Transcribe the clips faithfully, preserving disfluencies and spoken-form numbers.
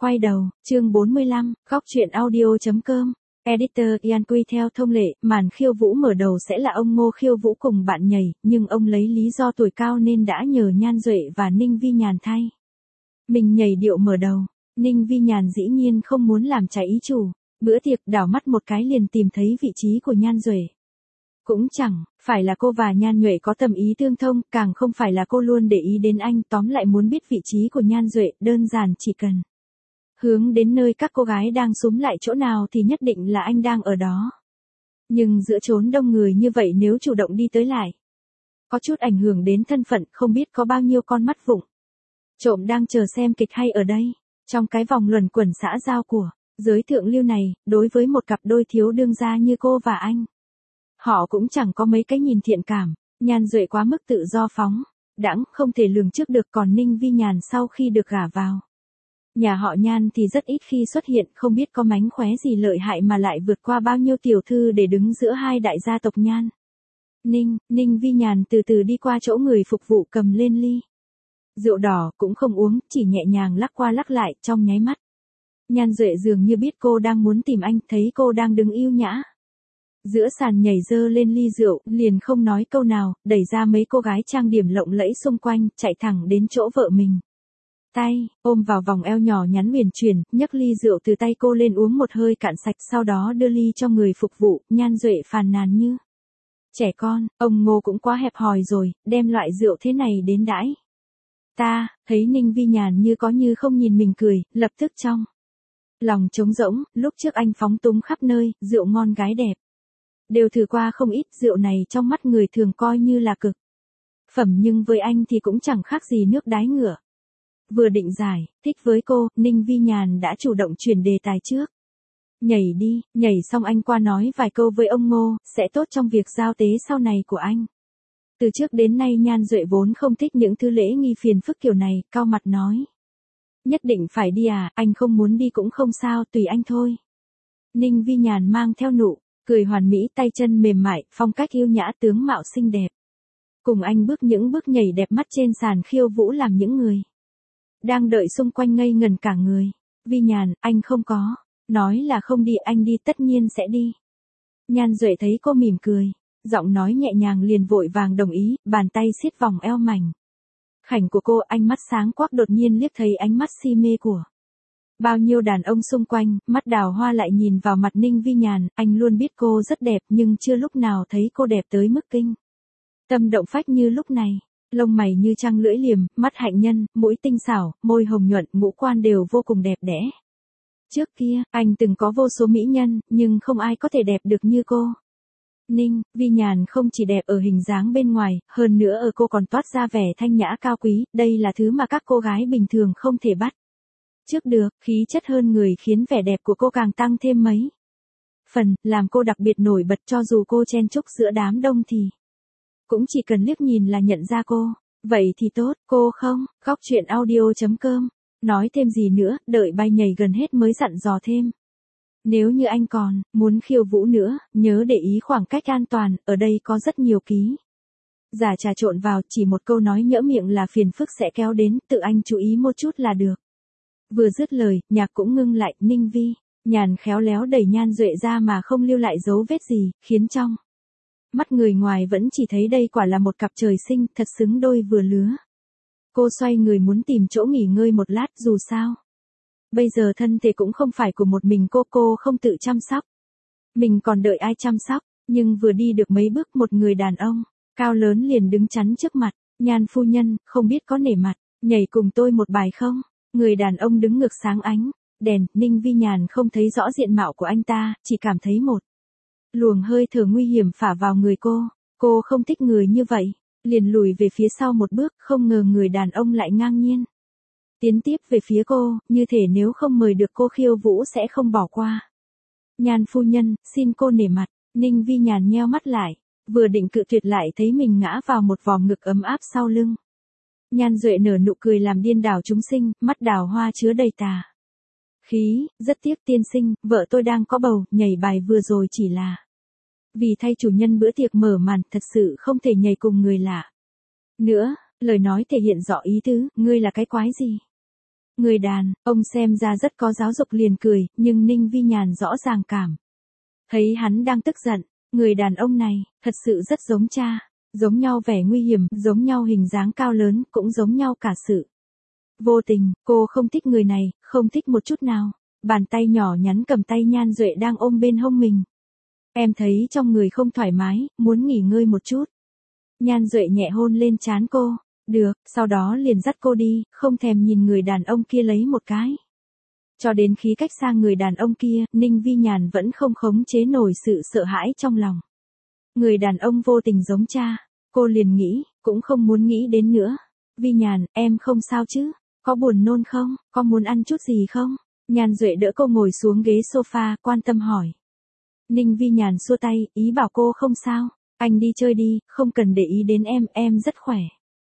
Quay đầu, chương bốn mươi lăm, góc truyện audio.com. Editor Ian Quy theo thông lệ, màn khiêu vũ mở đầu sẽ là ông Ngô khiêu vũ cùng bạn nhảy, nhưng ông lấy lý do tuổi cao nên đã nhờ Nhan Duệ và Ninh Vi Nhàn thay. Mình nhảy điệu mở đầu, Ninh Vi Nhàn dĩ nhiên không muốn làm trái ý chủ, bữa tiệc đảo mắt một cái liền tìm thấy vị trí của Nhan Duệ. Cũng chẳng phải là cô và Nhan Nhuệ có tâm ý tương thông, càng không phải là cô luôn để ý đến anh, tóm lại muốn biết vị trí của Nhan Duệ, đơn giản chỉ cần hướng đến nơi các cô gái đang xúm lại chỗ nào thì nhất định là anh đang ở đó. Nhưng giữa chốn đông người như vậy nếu chủ động đi tới lại, có chút ảnh hưởng đến thân phận, không biết có bao nhiêu con mắt vụng trộm đang chờ xem kịch hay ở đây. Trong cái vòng luẩn quẩn xã giao của giới thượng lưu này, đối với một cặp đôi thiếu đương gia như cô và anh, họ cũng chẳng có mấy cái nhìn thiện cảm. Nhan Duệ quá mức tự do phóng đãng, không thể lường trước được, còn Ninh Vi Nhàn sau khi được gả vào nhà họ Nhan thì rất ít khi xuất hiện, không biết có mánh khóe gì lợi hại mà lại vượt qua bao nhiêu tiểu thư để đứng giữa hai đại gia tộc Nhan. Ninh, Ninh Vi Nhàn từ từ đi qua chỗ người phục vụ cầm lên ly rượu đỏ, cũng không uống, chỉ nhẹ nhàng lắc qua lắc lại. Trong nháy mắt, Nhan Duệ dường như biết cô đang muốn tìm anh, thấy cô đang đứng yêu nhã giữa sàn nhảy dơ lên ly rượu, liền không nói câu nào, đẩy ra mấy cô gái trang điểm lộng lẫy xung quanh, chạy thẳng đến chỗ vợ mình. Tay ôm vào vòng eo nhỏ nhắn huyền chuyển, nhấc ly rượu từ tay cô lên uống một hơi cạn sạch, sau đó đưa ly cho người phục vụ. Nhan Duệ phàn nàn như trẻ con, ông Ngô cũng quá hẹp hòi rồi, đem loại rượu thế này đến đãi ta. Thấy Ninh Vi Nhàn như có như không nhìn mình cười, lập tức trong lòng trống rỗng. Lúc trước anh phóng túng khắp nơi, rượu ngon gái đẹp đều thử qua không ít, rượu này trong mắt người thường coi như là cực phẩm, nhưng với anh thì cũng chẳng khác gì nước đái ngựa. Vừa định giải thích với cô, Ninh Vi Nhàn đã chủ động chuyển đề tài trước. Nhảy đi, nhảy xong anh qua nói vài câu với ông Ngô, sẽ tốt trong việc giao tế sau này của anh. Từ trước đến nay Nhan Duệ vốn không thích những thứ lễ nghi phiền phức kiểu này, cau mặt nói. Nhất định phải đi à, anh không muốn đi cũng không sao, tùy anh thôi. Ninh Vi Nhàn mang theo nụ cười hoàn mỹ, tay chân mềm mại, phong cách yêu nhã, tướng mạo xinh đẹp. Cùng anh bước những bước nhảy đẹp mắt trên sàn khiêu vũ làm những người đang đợi xung quanh ngây ngần cả người. Vi Nhàn, anh không có nói là không đi, anh đi tất nhiên sẽ đi. Nhan Duệ thấy cô mỉm cười, giọng nói nhẹ nhàng liền vội vàng đồng ý, bàn tay siết vòng eo mảnh khảnh của cô, ánh mắt sáng quắc, đột nhiên liếc thấy ánh mắt si mê của bao nhiêu đàn ông xung quanh. Mắt đào hoa lại nhìn vào mặt Ninh Vi Nhàn, anh luôn biết cô rất đẹp nhưng chưa lúc nào thấy cô đẹp tới mức kinh tâm động phách như lúc này. Lông mày như trăng lưỡi liềm, mắt hạnh nhân, mũi tinh xảo, môi hồng nhuận, ngũ quan đều vô cùng đẹp đẽ. Trước kia, anh từng có vô số mỹ nhân, nhưng không ai có thể đẹp được như cô. Ninh Vi Nhàn không chỉ đẹp ở hình dáng bên ngoài, hơn nữa ở cô còn toát ra vẻ thanh nhã cao quý, đây là thứ mà các cô gái bình thường không thể bắt trước được. Khí chất hơn người khiến vẻ đẹp của cô càng tăng thêm mấy phần, làm cô đặc biệt nổi bật, cho dù cô chen chúc giữa đám đông thì cũng chỉ cần liếc nhìn là nhận ra cô. Vậy thì tốt, cô không? Góc truyện audio.com. Nói thêm gì nữa, đợi bay nhảy gần hết mới dặn dò thêm. Nếu như anh còn muốn khiêu vũ nữa, nhớ để ý khoảng cách an toàn, ở đây có rất nhiều ký giả trà trộn vào, chỉ một câu nói nhỡ miệng là phiền phức sẽ kéo đến, tự anh chú ý một chút là được. Vừa dứt lời, nhạc cũng ngưng lại. Ninh Vi Nhàn khéo léo đẩy Nhan Duệ ra mà không lưu lại dấu vết gì, khiến trong mắt người ngoài vẫn chỉ thấy đây quả là một cặp trời sinh, thật xứng đôi vừa lứa. Cô xoay người muốn tìm chỗ nghỉ ngơi một lát, dù sao bây giờ thân thể cũng không phải của một mình cô, cô không tự chăm sóc mình còn đợi ai chăm sóc. Nhưng vừa đi được mấy bước, một người đàn ông cao lớn liền đứng chắn trước mặt. Nhan phu nhân, không biết có nể mặt nhảy cùng tôi một bài không? Người đàn ông đứng ngược sáng ánh đèn. Ninh Vi Nhàn không thấy rõ diện mạo của anh ta, chỉ cảm thấy một luồng hơi thở nguy hiểm phả vào người cô. Cô không thích người như vậy, liền lùi về phía sau một bước, không ngờ người đàn ông lại ngang nhiên tiến tiếp về phía cô, như thể nếu không mời được cô khiêu vũ sẽ không bỏ qua. Nhan phu nhân, xin cô nể mặt. Ninh Vi Nhàn nheo mắt lại, vừa định cự tuyệt lại thấy mình ngã vào một vòng ngực ấm áp sau lưng. Nhan Duệ nở nụ cười làm điên đảo chúng sinh, mắt đào hoa chứa đầy tà khí. Rất tiếc tiên sinh, vợ tôi đang có bầu, nhảy bài vừa rồi chỉ là vì thay chủ nhân bữa tiệc mở màn, thật sự không thể nhảy cùng người lạ nữa. Lời nói thể hiện rõ ý tứ, ngươi là cái quái gì? Người đàn, ông xem ra rất có giáo dục liền cười, nhưng Ninh Vi Nhàn rõ ràng cảm thấy hắn đang tức giận. Người đàn ông này, thật sự rất giống cha. Giống nhau vẻ nguy hiểm, giống nhau hình dáng cao lớn, cũng giống nhau cả sự vô tình. Cô không thích người này, không thích một chút nào. Bàn tay nhỏ nhắn cầm tay Nhan Duệ đang ôm bên hông mình. Em thấy trong người không thoải mái, muốn nghỉ ngơi một chút. Nhan Duệ nhẹ hôn lên trán cô. Được, sau đó liền dắt cô đi, không thèm nhìn người đàn ông kia lấy một cái. Cho đến khi cách xa người đàn ông kia, Ninh Vi Nhàn vẫn không khống chế nổi sự sợ hãi trong lòng. Người đàn ông vô tình giống cha, cô liền nghĩ, cũng không muốn nghĩ đến nữa. Vi Nhàn, em không sao chứ? Có buồn nôn không? Có muốn ăn chút gì không? Nhan Duệ đỡ cô ngồi xuống ghế sofa, quan tâm hỏi. Ninh Vi Nhàn xua tay, ý bảo cô không sao. Anh đi chơi đi, không cần để ý đến em, em rất khỏe.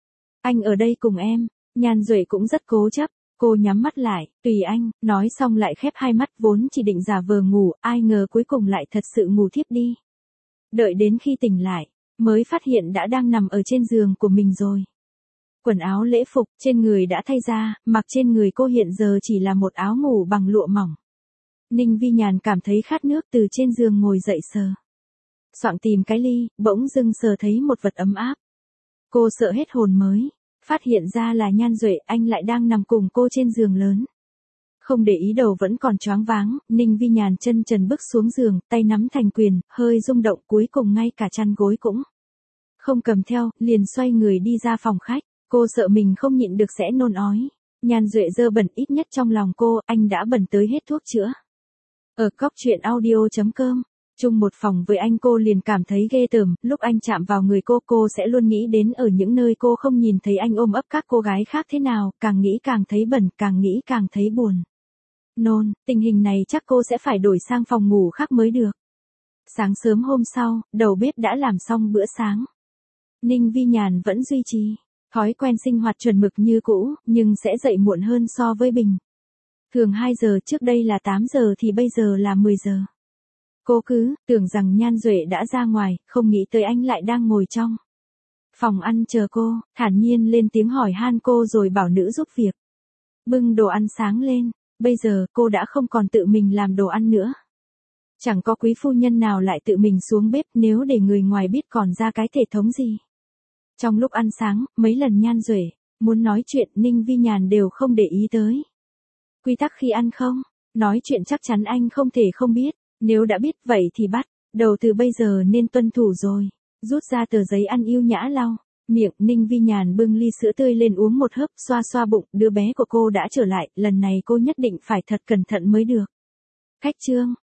Anh ở đây cùng em. Nhan Duệ cũng rất cố chấp. Cô nhắm mắt lại, tùy anh, nói xong lại khép hai mắt, vốn chỉ định giả vờ ngủ, ai ngờ cuối cùng lại thật sự ngủ thiếp đi. Đợi đến khi tỉnh lại, mới phát hiện đã đang nằm ở trên giường của mình rồi. Quần áo lễ phục trên người đã thay ra, mặc trên người cô hiện giờ chỉ là một áo ngủ bằng lụa mỏng. Ninh Vi Nhàn cảm thấy khát nước, từ trên giường ngồi dậy sờ soạng tìm cái ly, bỗng dưng sờ thấy một vật ấm áp. Cô sợ hết hồn mới phát hiện ra là Nhan Duệ, anh lại đang nằm cùng cô trên giường lớn. Không để ý, đầu vẫn còn choáng váng, Ninh Vi Nhàn chân trần bước xuống giường, tay nắm thành quyền, hơi rung động, cuối cùng ngay cả chăn gối cũng không cầm theo, liền xoay người đi ra phòng khách. Cô sợ mình không nhịn được sẽ nôn ói. Nhan Duệ dơ bẩn, ít nhất trong lòng cô, anh đã bẩn tới hết thuốc chữa. Ở cóc truyện audio chấm com, chung một phòng với anh cô liền cảm thấy ghê tởm, lúc anh chạm vào người cô, cô sẽ luôn nghĩ đến ở những nơi cô không nhìn thấy anh ôm ấp các cô gái khác thế nào, càng nghĩ càng thấy bẩn, càng nghĩ càng thấy buồn nôn. Tình hình này chắc cô sẽ phải đổi sang phòng ngủ khác mới được. Sáng sớm hôm sau, đầu bếp đã làm xong bữa sáng. Ninh Vi Nhàn vẫn duy trì thói quen sinh hoạt chuẩn mực như cũ, nhưng sẽ dậy muộn hơn so với bình thường hai giờ, trước đây là tám giờ thì bây giờ là mười giờ. Cô cứ tưởng rằng Nhan Duệ đã ra ngoài, không nghĩ tới anh lại đang ngồi trong phòng ăn chờ cô, thản nhiên lên tiếng hỏi han cô rồi bảo nữ giúp việc bưng đồ ăn sáng lên. Bây giờ cô đã không còn tự mình làm đồ ăn nữa. Chẳng có quý phu nhân nào lại tự mình xuống bếp, nếu để người ngoài biết còn ra cái thể thống gì. Trong lúc ăn sáng, mấy lần Nhan Duệ muốn nói chuyện, Ninh Vi Nhàn đều không để ý tới. Quy tắc khi ăn không nói chuyện chắc chắn anh không thể không biết, nếu đã biết vậy thì bắt đầu từ bây giờ nên tuân thủ rồi. Rút ra tờ giấy ăn yêu nhã lau miệng, Ninh Vi Nhàn bưng ly sữa tươi lên uống một hớp, xoa xoa bụng, đứa bé của cô đã trở lại, lần này cô nhất định phải thật cẩn thận mới được. Khách trương,